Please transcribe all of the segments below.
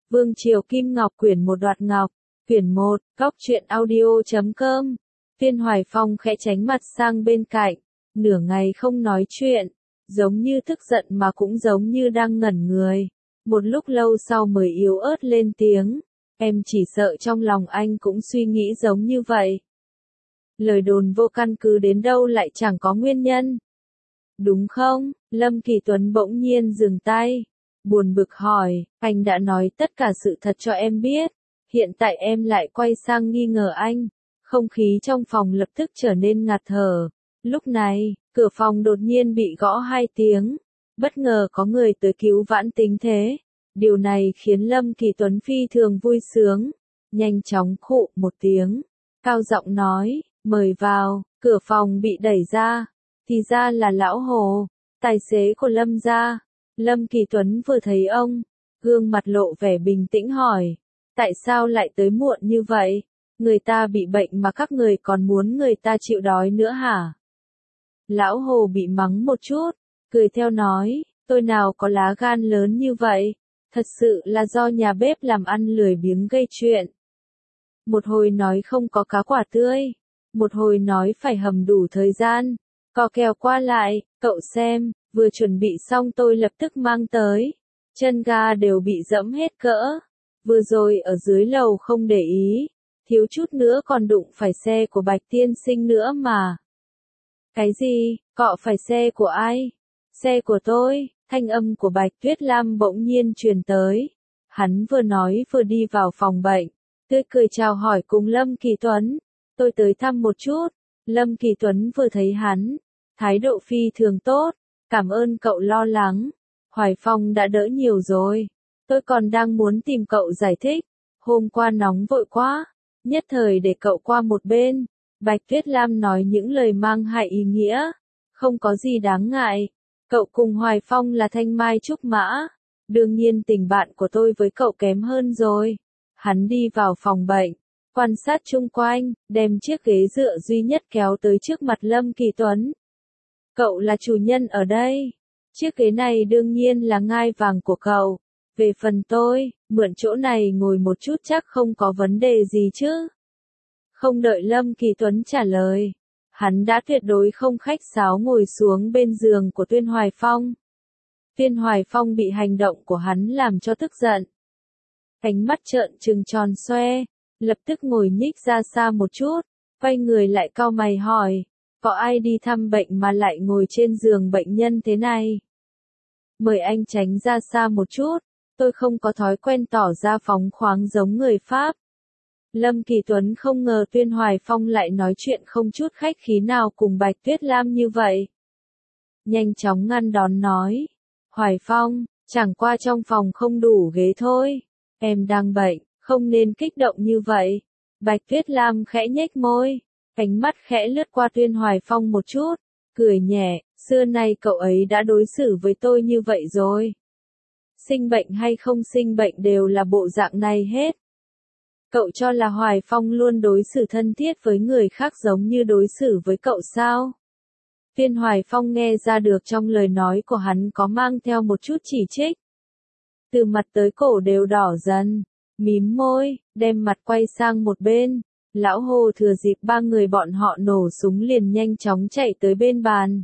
Vương Triều Kim Ngọc quyển 1 Đoạt Ngọc, quyển 1, Góc Truyện Audio.com. Viên Hoài Phong khẽ tránh mặt sang bên cạnh, nửa ngày không nói chuyện, giống như tức giận mà cũng giống như đang ngẩn người. Một lúc lâu sau mới yếu ớt lên tiếng, em chỉ sợ trong lòng anh cũng suy nghĩ giống như vậy. Lời đồn vô căn cứ đến đâu lại chẳng có nguyên nhân. Đúng không? Lâm Kỳ Tuấn bỗng nhiên dừng tay, buồn bực hỏi, anh đã nói tất cả sự thật cho em biết, hiện tại em lại quay sang nghi ngờ anh. Không khí trong phòng lập tức trở nên ngạt thở. Lúc này, cửa phòng đột nhiên bị gõ 2 tiếng. Bất ngờ có người tới cứu vãn tình thế. Điều này khiến Lâm Kỳ Tuấn phi thường vui sướng. Nhanh chóng khụ một tiếng, cao giọng nói, mời vào. Cửa phòng bị đẩy ra. Thì ra là Lão Hồ, tài xế của Lâm gia. Lâm Kỳ Tuấn vừa thấy ông, gương mặt lộ vẻ bình tĩnh hỏi, tại sao lại tới muộn như vậy? Người ta bị bệnh mà các người còn muốn người ta chịu đói nữa hả? Lão Hồ bị mắng một chút, cười theo nói, tôi nào có lá gan lớn như vậy, thật sự là do nhà bếp làm ăn lười biếng gây chuyện. Một hồi nói không có cá quả tươi, một hồi nói phải hầm đủ thời gian, co kèo qua lại, cậu xem, vừa chuẩn bị xong tôi lập tức mang tới, chân ga đều bị dẫm hết cỡ, vừa rồi ở dưới lầu không để ý, thiếu chút nữa còn đụng phải xe của Bạch tiên sinh nữa mà. Cái gì, cọ phải xe của ai? Xe của tôi. Thanh âm của Bạch Tuyết Lam bỗng nhiên truyền tới. Hắn vừa nói vừa đi vào phòng bệnh, tươi cười chào hỏi cùng Lâm Kỳ Tuấn. Tôi tới thăm một chút. Lâm Kỳ Tuấn vừa thấy hắn, thái độ phi thường tốt. Cảm ơn cậu lo lắng. Hoài Phong đã đỡ nhiều rồi. Tôi còn đang muốn tìm cậu giải thích. Hôm qua nóng vội quá, nhất thời để cậu qua một bên. Bạch Tuyết Lam nói những lời mang hại ý nghĩa. Không có gì đáng ngại. Cậu cùng Hoài Phong là thanh mai trúc mã. Đương nhiên tình bạn của tôi với cậu kém hơn rồi. Hắn đi vào phòng bệnh, quan sát chung quanh, đem chiếc ghế dựa duy nhất kéo tới trước mặt Lâm Kỳ Tuấn. Cậu là chủ nhân ở đây. Chiếc ghế này đương nhiên là ngai vàng của cậu. Về phần tôi, mượn chỗ này ngồi một chút chắc không có vấn đề gì chứ. Không đợi Lâm Kỳ Tuấn trả lời, hắn đã tuyệt đối không khách sáo ngồi xuống bên giường của Tuyên Hoài Phong. Tuyên Hoài Phong bị hành động của hắn làm cho tức giận. Cánh mắt trợn trừng tròn xoe, lập tức ngồi nhích ra xa một chút, quay người lại cau mày hỏi, có ai đi thăm bệnh mà lại ngồi trên giường bệnh nhân thế này? Mời anh tránh ra xa một chút, tôi không có thói quen tỏ ra phóng khoáng giống người Pháp. Lâm Kỳ Tuấn không ngờ Tuyên Hoài Phong lại nói chuyện không chút khách khí nào cùng Bạch Tuyết Lam như vậy. Nhanh chóng ngăn đón nói, Hoài Phong, chẳng qua trong phòng không đủ ghế thôi, em đang bệnh, không nên kích động như vậy. Bạch Tuyết Lam khẽ nhếch môi, ánh mắt khẽ lướt qua Tuyên Hoài Phong một chút, cười nhẹ, xưa nay cậu ấy đã đối xử với tôi như vậy rồi. Sinh bệnh hay không sinh bệnh đều là bộ dạng này hết. Cậu cho là Hoài Phong luôn đối xử thân thiết với người khác giống như đối xử với cậu sao? Tuyên Hoài Phong nghe ra được trong lời nói của hắn có mang theo một chút chỉ trích. Từ mặt tới cổ đều đỏ dần, mím môi, đem mặt quay sang một bên. Lão Hồ thừa dịp 3 người bọn họ nổ súng liền nhanh chóng chạy tới bên bàn.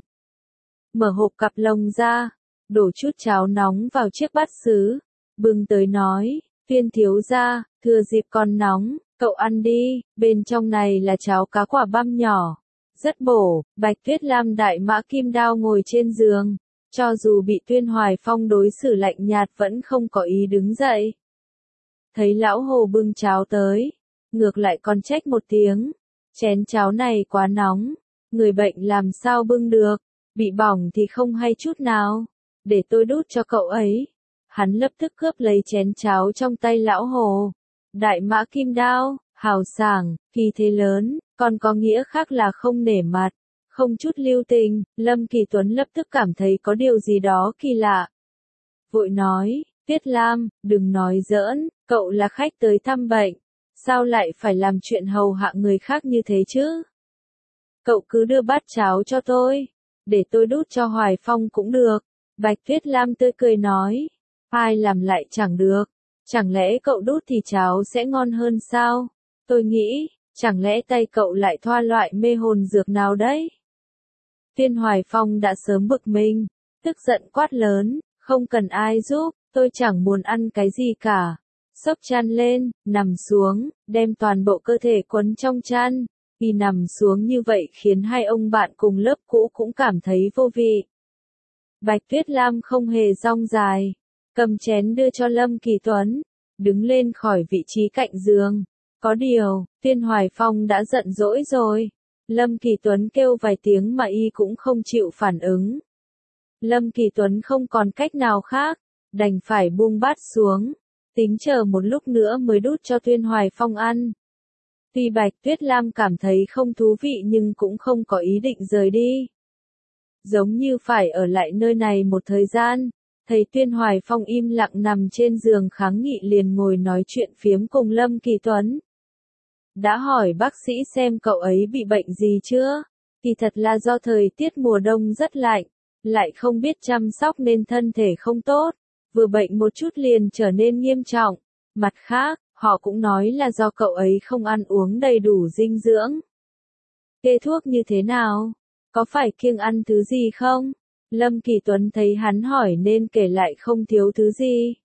Mở hộp cặp lồng ra, đổ chút cháo nóng vào chiếc bát sứ, bưng tới nói, Tuyên thiếu gia, thừa dịp còn nóng, cậu ăn đi, bên trong này là cháo cá quả băm nhỏ, rất bổ. Bạch Tuyết Lam đại mã kim đao ngồi trên giường, cho dù bị Tuyên Hoài Phong đối xử lạnh nhạt vẫn không có ý đứng dậy. Thấy Lão Hồ bưng cháo tới, ngược lại còn trách một tiếng, chén cháo này quá nóng, người bệnh làm sao bưng được, bị bỏng thì không hay chút nào, để tôi đút cho cậu ấy. Hắn lập tức cướp lấy chén cháo trong tay Lão Hồ. Đại mã kim đao, hào sảng, khí thế lớn, còn có nghĩa khác là không nể mặt, không chút lưu tình. Lâm Kỳ Tuấn lập tức cảm thấy có điều gì đó kỳ lạ. Vội nói, Tuyết Lam, đừng nói giỡn, cậu là khách tới thăm bệnh, sao lại phải làm chuyện hầu hạ người khác như thế chứ? Cậu cứ đưa bát cháo cho tôi, để tôi đút cho Hoài Phong cũng được. Bạch Tuyết Lam tươi cười nói, ai làm lại chẳng được, Chẳng lẽ cậu đút thì cháo sẽ ngon hơn sao? Tôi nghĩ, chẳng lẽ tay cậu lại thoa loại mê hồn dược nào đấy? Viên Hoài Phong đã sớm bực mình, tức giận quát lớn, không cần ai giúp, tôi chẳng muốn ăn cái gì cả. Xốc chăn lên, nằm xuống, đem toàn bộ cơ thể quấn trong chăn. Vì nằm xuống như vậy khiến hai ông bạn cùng lớp cũ cũng cảm thấy vô vị. Bạch Tuyết Lam không hề dong dài, cầm chén đưa cho Lâm Kỳ Tuấn, đứng lên khỏi vị trí cạnh giường. Có điều, Viên Hoài Phong đã giận dỗi rồi. Lâm Kỳ Tuấn kêu vài tiếng mà y cũng không chịu phản ứng. Lâm Kỳ Tuấn không còn cách nào khác, đành phải buông bát xuống, tính chờ một lúc nữa mới đút cho Viên Hoài Phong ăn. Tuy Bạch Tuyết Lam cảm thấy không thú vị nhưng cũng không có ý định rời đi. Giống như phải ở lại nơi này một thời gian, thấy Viên Hoài Phong im lặng nằm trên giường kháng nghị liền ngồi nói chuyện phiếm cùng Lâm Kỳ Tuấn. Đã hỏi bác sĩ xem cậu ấy bị bệnh gì chưa? Thì thật là do thời tiết mùa đông rất lạnh, lại không biết chăm sóc nên thân thể không tốt, vừa bệnh một chút liền trở nên nghiêm trọng. Mặt khác, họ cũng nói là do cậu ấy không ăn uống đầy đủ dinh dưỡng. Kê thuốc như thế nào? Có phải kiêng ăn thứ gì không? Lâm Kỳ Tuấn thấy hắn hỏi nên kể lại không thiếu thứ gì.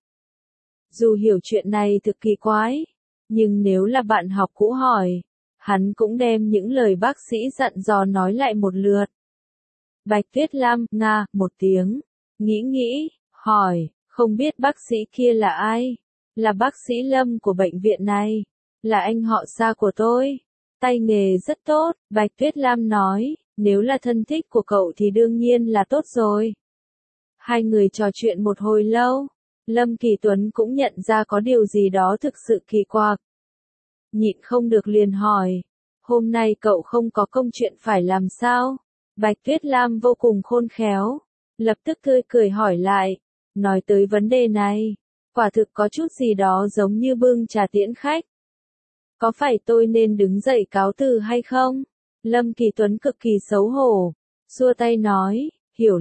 Dù hiểu chuyện này thực kỳ quái, nhưng nếu là bạn học cũ hỏi, hắn cũng đem những lời bác sĩ dặn dò nói lại một lượt. Bạch Tuyết Lam, nga, một tiếng, nghĩ, hỏi, không biết bác sĩ kia là ai? Là bác sĩ Lâm của bệnh viện này, là anh họ xa của tôi. Tay nghề rất tốt, Bạch Tuyết Lam nói, nếu là thân thích của cậu thì đương nhiên là tốt rồi. Hai người trò chuyện một hồi lâu, Lâm Kỳ Tuấn cũng nhận ra có điều gì đó thực sự kỳ quặc. Nhịn không được liền hỏi, hôm nay cậu không có công chuyện phải làm sao? Bạch Tuyết Lam vô cùng khôn khéo, lập tức tươi cười hỏi lại, nói tới vấn đề này, quả thực có chút gì đó giống như bưng trà tiễn khách. Có phải tôi nên đứng dậy cáo từ hay không? Lâm Kỳ Tuấn cực kỳ xấu hổ, xua tay nói,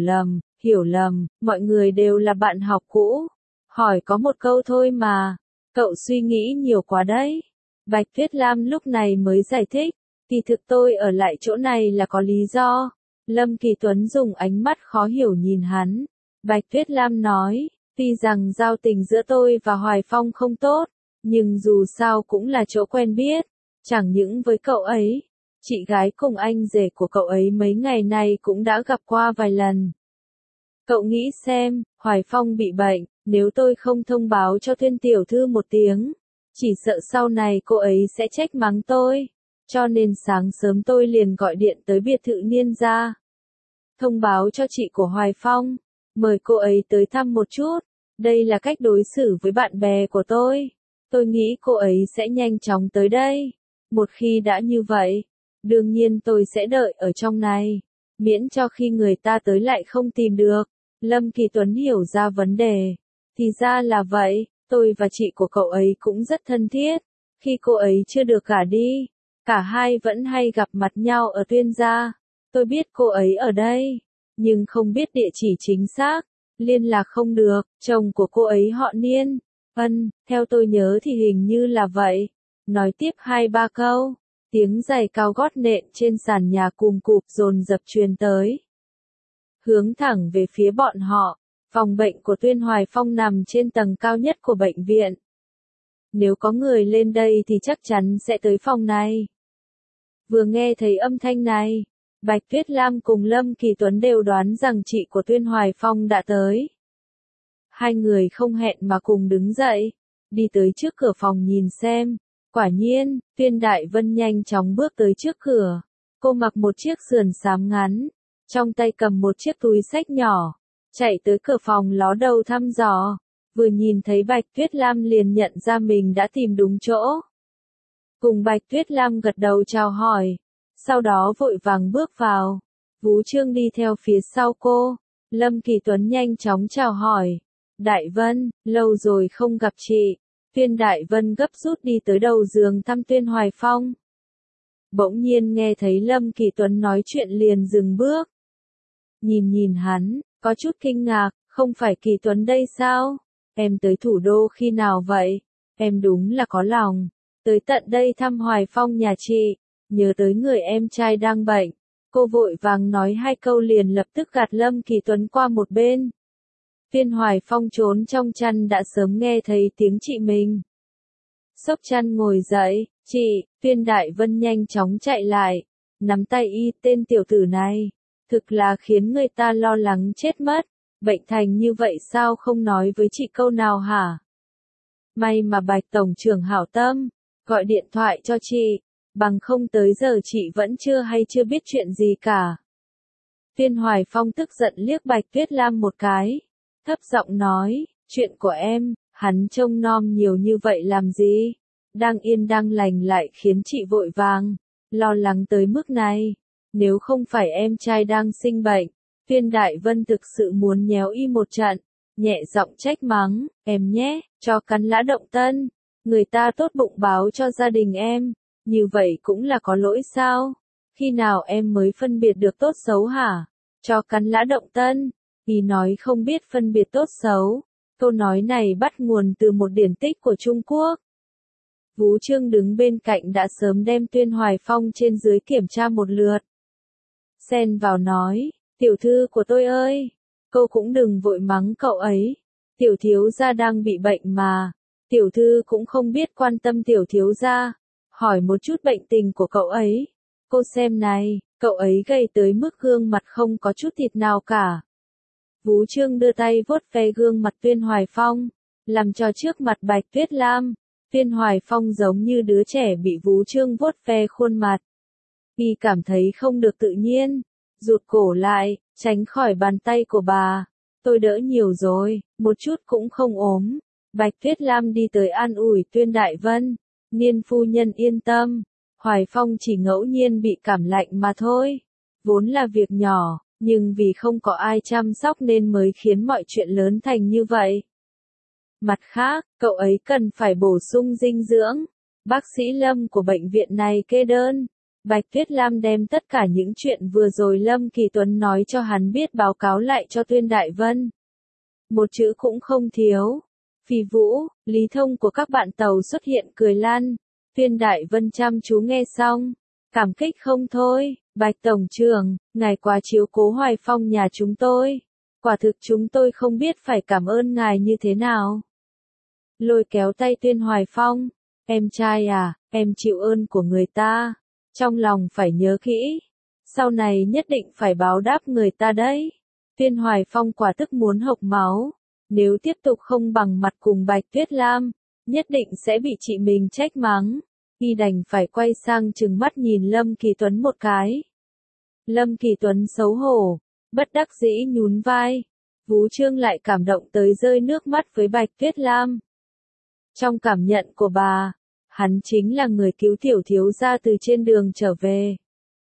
hiểu lầm, mọi người đều là bạn học cũ. Hỏi có một câu thôi mà, cậu suy nghĩ nhiều quá đấy. Bạch Tuyết Lam lúc này mới giải thích, kỳ thực tôi ở lại chỗ này là có lý do. Lâm Kỳ Tuấn dùng ánh mắt khó hiểu nhìn hắn. Bạch Tuyết Lam nói, tuy rằng giao tình giữa tôi và Hoài Phong không tốt, nhưng dù sao cũng là chỗ quen biết. Chẳng những với cậu ấy, chị gái cùng anh rể của cậu ấy mấy ngày nay cũng đã gặp qua vài lần. Cậu nghĩ xem, Hoài Phong bị bệnh, nếu tôi không thông báo cho Thuyên tiểu thư một tiếng, chỉ sợ sau này cô ấy sẽ trách mắng tôi. Cho nên sáng sớm tôi liền gọi điện tới biệt thự Niên gia. Thông báo cho chị của Hoài Phong, mời cô ấy tới thăm một chút. Đây là cách đối xử với bạn bè của tôi. Tôi nghĩ cô ấy sẽ nhanh chóng tới đây. Một khi đã như vậy, đương nhiên tôi sẽ đợi ở trong này, miễn cho khi người ta tới lại không tìm được. Lâm Kỳ Tuấn hiểu ra vấn đề. Thì ra là vậy, tôi và chị của cậu ấy cũng rất thân thiết. Khi cô ấy chưa được gả đi, cả hai vẫn hay gặp mặt nhau ở Tuyên gia. Tôi biết cô ấy ở đây, nhưng không biết địa chỉ chính xác, liên lạc không được. Chồng của cô ấy họ Niên. Theo tôi nhớ thì hình như là vậy. Nói tiếp 2-3 câu, tiếng giày cao gót nện trên sàn nhà cùm cụp dồn dập truyền tới. Hướng thẳng về phía bọn họ, phòng bệnh của Tuyên Hoài Phong nằm trên tầng cao nhất của bệnh viện. Nếu có người lên đây thì chắc chắn sẽ tới phòng này. Vừa nghe thấy âm thanh này, Bạch Tuyết Lam cùng Lâm Kỳ Tuấn đều đoán rằng chị của Tuyên Hoài Phong đã tới. Hai người không hẹn mà cùng đứng dậy, đi tới trước cửa phòng nhìn xem. Quả nhiên, Tuyên Đại Vân nhanh chóng bước tới trước cửa. Cô mặc một chiếc sườn xám ngắn, trong tay cầm một chiếc túi xách nhỏ, chạy tới cửa phòng ló đầu thăm dò. Vừa nhìn thấy Bạch Tuyết Lam liền nhận ra mình đã tìm đúng chỗ. Cùng Bạch Tuyết Lam gật đầu chào hỏi, sau đó vội vàng bước vào. Vú Trương đi theo phía sau cô. Lâm Kỳ Tuấn nhanh chóng chào hỏi. Đại Vân, lâu rồi không gặp chị. Tuyên Đại Vân gấp rút đi tới đầu giường thăm Tuyên Hoài Phong. Bỗng nhiên nghe thấy Lâm Kỳ Tuấn nói chuyện liền dừng bước. Nhìn hắn, có chút kinh ngạc, không phải Kỳ Tuấn đây sao? em tới thủ đô khi nào vậy? Em đúng là có lòng. Tới tận đây thăm Hoài Phong nhà chị, nhớ tới người em trai đang bệnh. Cô vội vàng nói 2 câu liền lập tức gạt Lâm Kỳ Tuấn qua một bên. Viên Hoài Phong trốn trong chăn đã sớm nghe thấy tiếng chị mình. Xốc chăn ngồi dậy, chị, Viên Đại Vân nhanh chóng chạy lại, nắm tay y, tên tiểu tử này, thực là khiến người ta lo lắng chết mất, bệnh thành như vậy sao không nói với chị câu nào hả? May mà Bạch Tổng trưởng hảo tâm, gọi điện thoại cho chị, bằng không tới giờ chị vẫn chưa biết chuyện gì cả. Viên Hoài Phong tức giận liếc Bạch Tuyết Lam một cái, thấp giọng nói, chuyện của em, hắn trông nom nhiều như vậy làm gì? Đang yên đang lành lại khiến chị vội vàng, lo lắng tới mức này. Nếu không phải em trai đang sinh bệnh, Viên Đại Vân thực sự muốn nhéo y một trận, nhẹ giọng trách mắng, em nhé, cho cắn lã động tân. Người ta tốt bụng báo cho gia đình em, như vậy cũng là có lỗi sao? Khi nào em mới phân biệt được tốt xấu hả? Cho cắn lã động tân. Y nói không biết phân biệt tốt xấu. Câu nói này bắt nguồn từ một điển tích của Trung Quốc. Vú Trương đứng bên cạnh đã sớm đem Tuyên Hoài Phong trên dưới kiểm tra một lượt. Xen vào nói, tiểu thư của tôi ơi, cô cũng đừng vội mắng cậu ấy. Tiểu thiếu gia đang bị bệnh mà. Tiểu thư cũng không biết quan tâm tiểu thiếu gia. Hỏi một chút bệnh tình của cậu ấy. Cô xem này, cậu ấy gầy tới mức gương mặt không có chút thịt nào cả. Vú Trương đưa tay vuốt ve gương mặt Tuyên Hoài Phong, làm cho trước mặt Bạch Tuyết Lam, Tuyên Hoài Phong giống như đứa trẻ bị Vú Trương vuốt ve khuôn mặt. Y cảm thấy không được tự nhiên, rụt cổ lại, tránh khỏi bàn tay của bà. Tôi đỡ nhiều rồi, một chút cũng không ốm. Bạch Tuyết Lam đi tới an ủi Tuyên Đại Vân, Niên phu nhân yên tâm, Hoài Phong chỉ ngẫu nhiên bị cảm lạnh mà thôi. Vốn là việc nhỏ, nhưng vì không có ai chăm sóc nên mới khiến mọi chuyện lớn thành như vậy. Mặt khác, cậu ấy cần phải bổ sung dinh dưỡng. Bác sĩ Lâm của bệnh viện này kê đơn. Bạch Tuyết Lam đem tất cả những chuyện vừa rồi Lâm Kỳ Tuấn nói cho hắn biết báo cáo lại cho Tuyên Đại Vân. Một chữ cũng không thiếu. Phi Vũ, Lý Thông của các bạn tàu xuất hiện cười lan. Tuyên Đại Vân chăm chú nghe xong. Cảm kích không thôi, Bạch Tổng trưởng, ngài quá chiếu cố Hoài Phong nhà chúng tôi. Quả thực chúng tôi không biết phải cảm ơn ngài như thế nào. Lôi kéo tay Tuyên Hoài Phong, em trai à, em chịu ơn của người ta. Trong lòng phải nhớ kỹ. Sau này nhất định phải báo đáp người ta đấy. Tuyên Hoài Phong quả tức muốn hộc máu. Nếu tiếp tục không bằng mặt cùng Bạch Tuyết Lam, nhất định sẽ bị chị mình trách mắng. Y đành phải quay sang trừng mắt nhìn Lâm Kỳ Tuấn một cái. Lâm Kỳ Tuấn xấu hổ, bất đắc dĩ nhún vai. Vú Trương lại cảm động tới rơi nước mắt với Bạch Tuyết Lam. Trong cảm nhận của bà, hắn chính là người cứu tiểu thiếu gia từ trên đường trở về.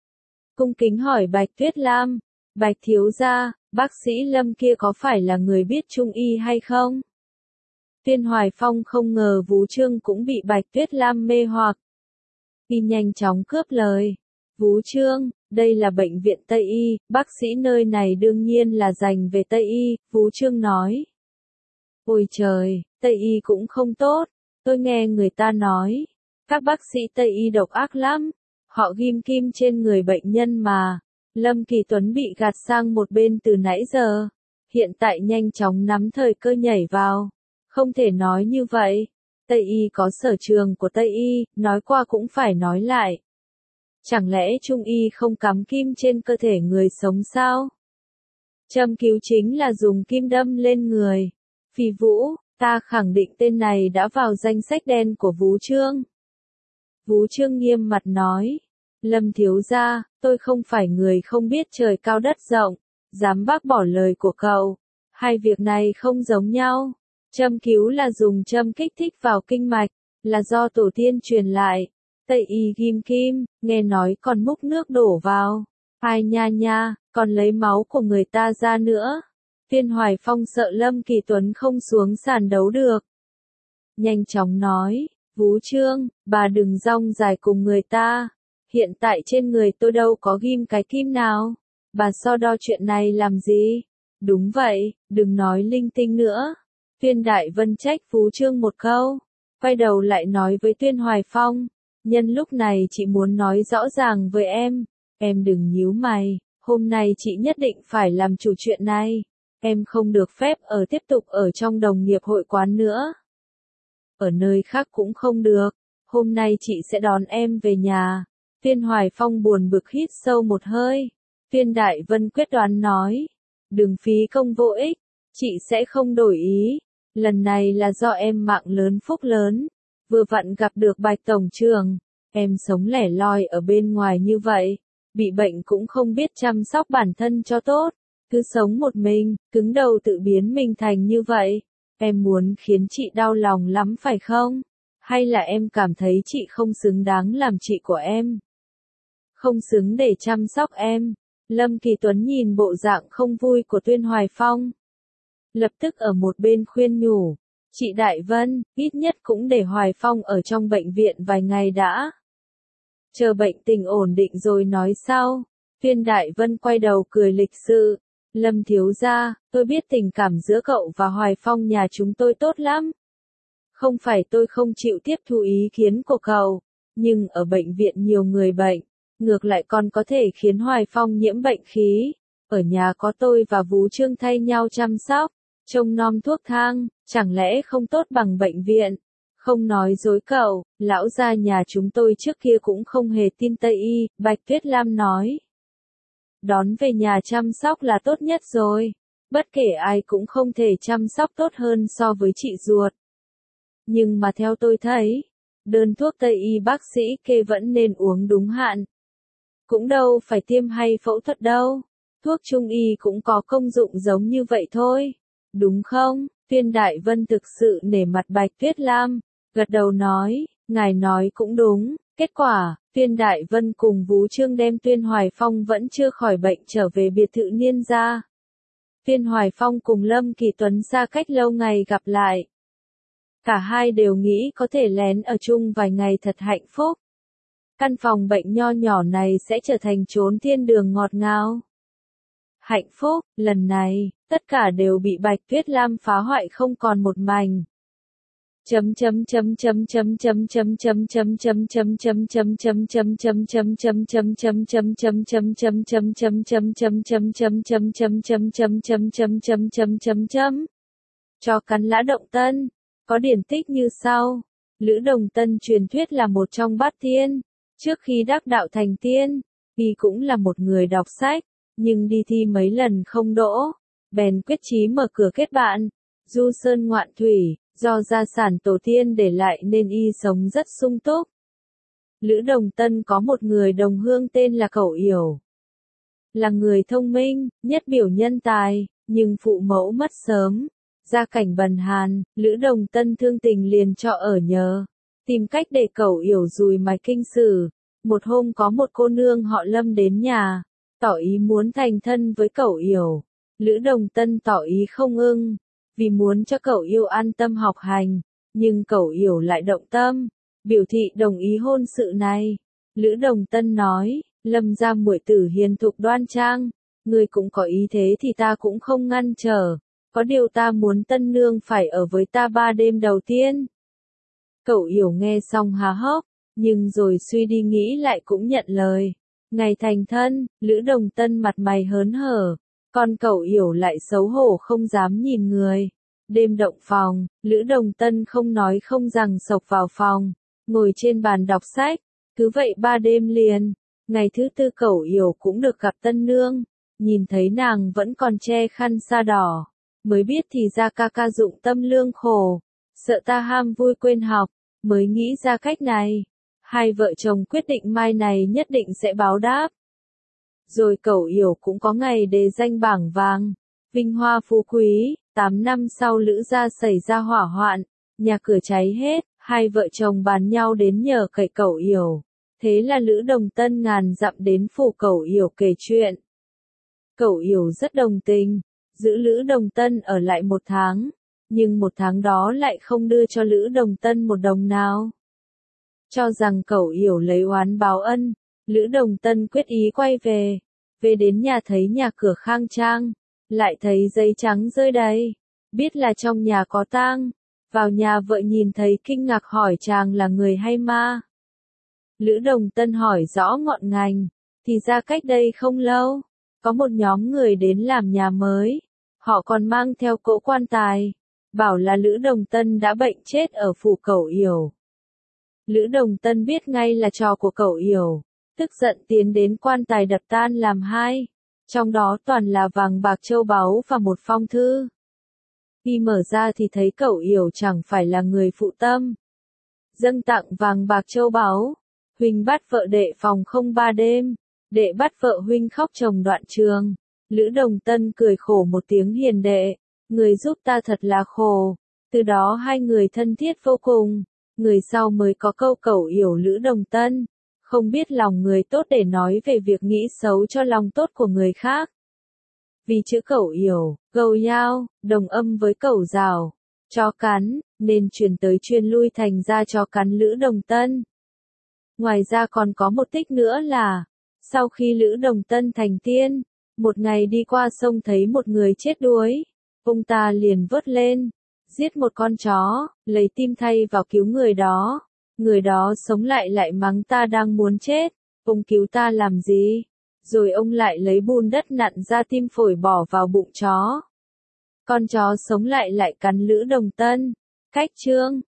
Cung kính hỏi Bạch Tuyết Lam, Bạch thiếu gia, bác sĩ Lâm kia có phải là người biết Trung y hay không? Tuyên Hoài Phong không ngờ Vú Trương cũng bị Bạch Tuyết Lam mê hoặc. Y nhanh chóng cướp lời. Vú Trương, đây là bệnh viện Tây Y, bác sĩ nơi này đương nhiên là dành về Tây Y, Vú Trương nói. Ôi trời, Tây Y cũng không tốt, tôi nghe người ta nói, các bác sĩ Tây Y độc ác lắm, họ ghim kim trên người bệnh nhân mà. Lâm Kỳ Tuấn bị gạt sang một bên từ nãy giờ, hiện tại nhanh chóng nắm thời cơ nhảy vào. Không thể nói như vậy. Tây Y có sở trường của Tây Y, nói qua cũng phải nói lại. Chẳng lẽ Trung Y không cắm kim trên cơ thể người sống sao? Châm cứu chính là dùng kim đâm lên người. Phi Vũ, ta khẳng định tên này đã vào danh sách đen của Vú Trương. Vú Trương nghiêm mặt nói. Lâm thiếu gia, tôi không phải người không biết trời cao đất rộng, dám bác bỏ lời của cậu. Hai việc này không giống nhau. Châm cứu là dùng châm kích thích vào kinh mạch, là do tổ tiên truyền lại. Tây Y ghim kim, nghe nói còn múc nước đổ vào. Ai nha nha, còn lấy máu của người ta ra nữa. Tuyên Hoài Phong sợ Lâm Kỳ Tuấn không xuống sàn đấu được. Nhanh chóng nói, Vú Trương, bà đừng rong dài cùng người ta. Hiện tại trên người tôi đâu có ghim cái kim nào. Bà so đo chuyện này làm gì? Đúng vậy, đừng nói linh tinh nữa. Tuyên Đại Vân trách Phú Trương một câu, quay đầu lại nói với Tuyên Hoài Phong, nhân lúc này chị muốn nói rõ ràng với em đừng nhíu mày, hôm nay chị nhất định phải làm chủ chuyện này, em không được phép tiếp tục ở trong đồng nghiệp hội quán nữa. Ở nơi khác cũng không được, hôm nay chị sẽ đón em về nhà. Tuyên Hoài Phong buồn bực hít sâu một hơi. Tuyên Đại Vân quyết đoán nói, đừng phí công vô ích, chị sẽ không đổi ý. Lần này là do em mạng lớn phúc lớn, vừa vặn gặp được Bạch Tổng trưởng, em sống lẻ loi ở bên ngoài như vậy, bị bệnh cũng không biết chăm sóc bản thân cho tốt, cứ sống một mình, cứng đầu tự biến mình thành như vậy. Em muốn khiến chị đau lòng lắm phải không? Hay là em cảm thấy chị không xứng đáng làm chị của em? Không xứng để chăm sóc em. Lâm Kỳ Tuấn nhìn bộ dạng không vui của Tuyên Hoài Phong, lập tức ở một bên khuyên nhủ, chị Đại Vân, ít nhất cũng để Hoài Phong ở trong bệnh viện vài ngày đã. Chờ bệnh tình ổn định rồi nói sau. Tuyên Đại Vân quay đầu cười lịch sự, Lâm thiếu gia, tôi biết tình cảm giữa cậu và Hoài Phong nhà chúng tôi tốt lắm. Không phải tôi không chịu tiếp thu ý kiến của cậu, nhưng ở bệnh viện nhiều người bệnh, ngược lại còn có thể khiến Hoài Phong nhiễm bệnh khí. Ở nhà có tôi và Vũ Trương thay nhau chăm sóc, trông nom thuốc thang, chẳng lẽ không tốt bằng bệnh viện? Không nói dối cậu, lão gia nhà chúng tôi trước kia cũng không hề tin Tây y, Bạch Tuyết Lam nói. Đón về nhà chăm sóc là tốt nhất rồi, bất kể ai cũng không thể chăm sóc tốt hơn so với chị ruột. Nhưng mà theo tôi thấy, đơn thuốc Tây y bác sĩ kê vẫn nên uống đúng hạn. Cũng đâu phải tiêm hay phẫu thuật đâu, thuốc Trung y cũng có công dụng giống như vậy thôi, đúng không? Tuyên Đại Vân thực sự nể mặt Bạch Tuyết Lam, gật đầu nói, ngài nói cũng đúng. Kết quả, Tuyên Đại Vân cùng Vũ Trương đem Tuyên Hoài Phong vẫn chưa khỏi bệnh trở về biệt thự Niên gia. Tuyên Hoài Phong cùng Lâm Kỳ Tuấn xa cách lâu ngày gặp lại. Cả hai đều nghĩ có thể lén ở chung vài ngày thật hạnh phúc. Căn phòng bệnh nho nhỏ này sẽ trở thành chốn thiên đường ngọt ngào. Hạnh phúc, lần này, tất cả đều bị Bạch Tuyết Lam phá hoại không còn một mảnh. Cho cắn lã động tân, có điển tích như sau. Lữ Đồng Tân truyền thuyết là một trong bát tiên, trước khi đắc đạo thành tiên, y cũng là một người đọc sách, nhưng đi thi mấy lần không đỗ, bèn quyết chí mở cửa kết bạn, du sơn ngoạn thủy, do gia sản tổ tiên để lại nên y sống rất sung túc. Lữ Đồng Tân có một người đồng hương tên là Cẩu Yểu. Là người thông minh, nhất biểu nhân tài, nhưng phụ mẫu mất sớm. Gia cảnh bần hàn, Lữ Đồng Tân thương tình liền cho ở nhờ. Tìm cách để Cẩu Yểu dùi mài kinh sử. Một hôm có một cô nương họ Lâm đến nhà, tỏ ý muốn thành thân với Cẩu Yểu. Lữ Đồng Tân tỏ ý không ưng, vì muốn cho Cẩu Yểu an tâm học hành, nhưng Cẩu Yểu lại động tâm, biểu thị đồng ý hôn sự này. Lữ Đồng Tân nói, Lâm gia muội tử hiền thục đoan trang, người cũng có ý thế thì ta cũng không ngăn trở, có điều ta muốn tân nương phải ở với ta 3 đêm đầu tiên. Cẩu Yểu nghe xong há hốc, nhưng rồi suy đi nghĩ lại cũng nhận lời. Ngày thành thân, Lữ Đồng Tân mặt mày hớn hở, còn Cẩu Yểu lại xấu hổ không dám nhìn người. Đêm động phòng, Lữ Đồng Tân không nói không rằng xộc vào phòng, ngồi trên bàn đọc sách, cứ vậy 3 đêm liền. Ngày thứ 4 Cẩu Yểu cũng được gặp tân nương, nhìn thấy nàng vẫn còn che khăn sa đỏ, mới biết thì ra ca ca dụng tâm lương khổ, sợ ta ham vui quên học, mới nghĩ ra cách này. Hai vợ chồng quyết định mai này nhất định sẽ báo đáp. Rồi Cẩu Yểu cũng có ngày đề danh bảng vàng, vinh hoa phú quý. 8 năm sau Lữ gia xảy ra hỏa hoạn, nhà cửa cháy hết, hai vợ chồng bàn nhau đến nhờ cậy Cẩu Yểu. Thế là Lữ Đồng Tân ngàn dặm đến phủ Cẩu Yểu kể chuyện. Cẩu Yểu rất đồng tình, giữ Lữ Đồng Tân ở lại 1 tháng, nhưng 1 tháng đó lại không đưa cho Lữ Đồng Tân 1 đồng nào. Cho rằng Cẩu Yểu lấy oán báo ân, Lữ Đồng Tân quyết ý quay về. Về đến nhà thấy nhà cửa khang trang, lại thấy giấy trắng rơi đầy. biết là trong nhà có tang. Vào nhà vợ nhìn thấy kinh ngạc hỏi chàng là người hay ma. Lữ Đồng Tân hỏi rõ ngọn ngành, thì ra cách đây không lâu, có một nhóm người đến làm nhà mới, họ còn mang theo cỗ quan tài, bảo là Lữ Đồng Tân đã bệnh chết ở phủ Cẩu Yểu. Lữ Đồng Tân biết ngay là trò của Cẩu Yểu, tức giận tiến đến quan tài đập tan làm hai, trong đó toàn là vàng bạc châu báu và một phong thư. Khi mở ra thì thấy Cẩu Yểu chẳng phải là người phụ tâm. Dâng tặng vàng bạc châu báu, huynh bắt vợ đệ phòng không 3 đêm, đệ bắt vợ huynh khóc chồng đoạn trường. Lữ Đồng Tân cười khổ một tiếng hiền đệ, người giúp ta thật là khổ. Từ đó hai người thân thiết vô cùng, người sau mới có câu Cẩu Yểu Lữ Đồng Tân, không biết lòng người tốt để nói về việc nghĩ xấu cho lòng tốt của người khác. Vì chữ Cẩu Yểu, gầu yao, đồng âm với cẩu rào, chó cắn, nên truyền tới truyền lui thành ra chó cắn Lữ Đồng Tân. Ngoài ra còn có một tích nữa là, sau khi Lữ Đồng Tân thành tiên, một ngày đi qua sông thấy một người chết đuối, ông ta liền vớt lên, giết một con chó, lấy tim thay vào cứu người đó sống lại lại mắng ta đang muốn chết, ông cứu ta làm gì? Rồi ông lại lấy bùn đất nặn ra tim phổi bỏ vào bụng chó. Con chó sống lại lại cắn Lữ Đồng Tân. Cách chương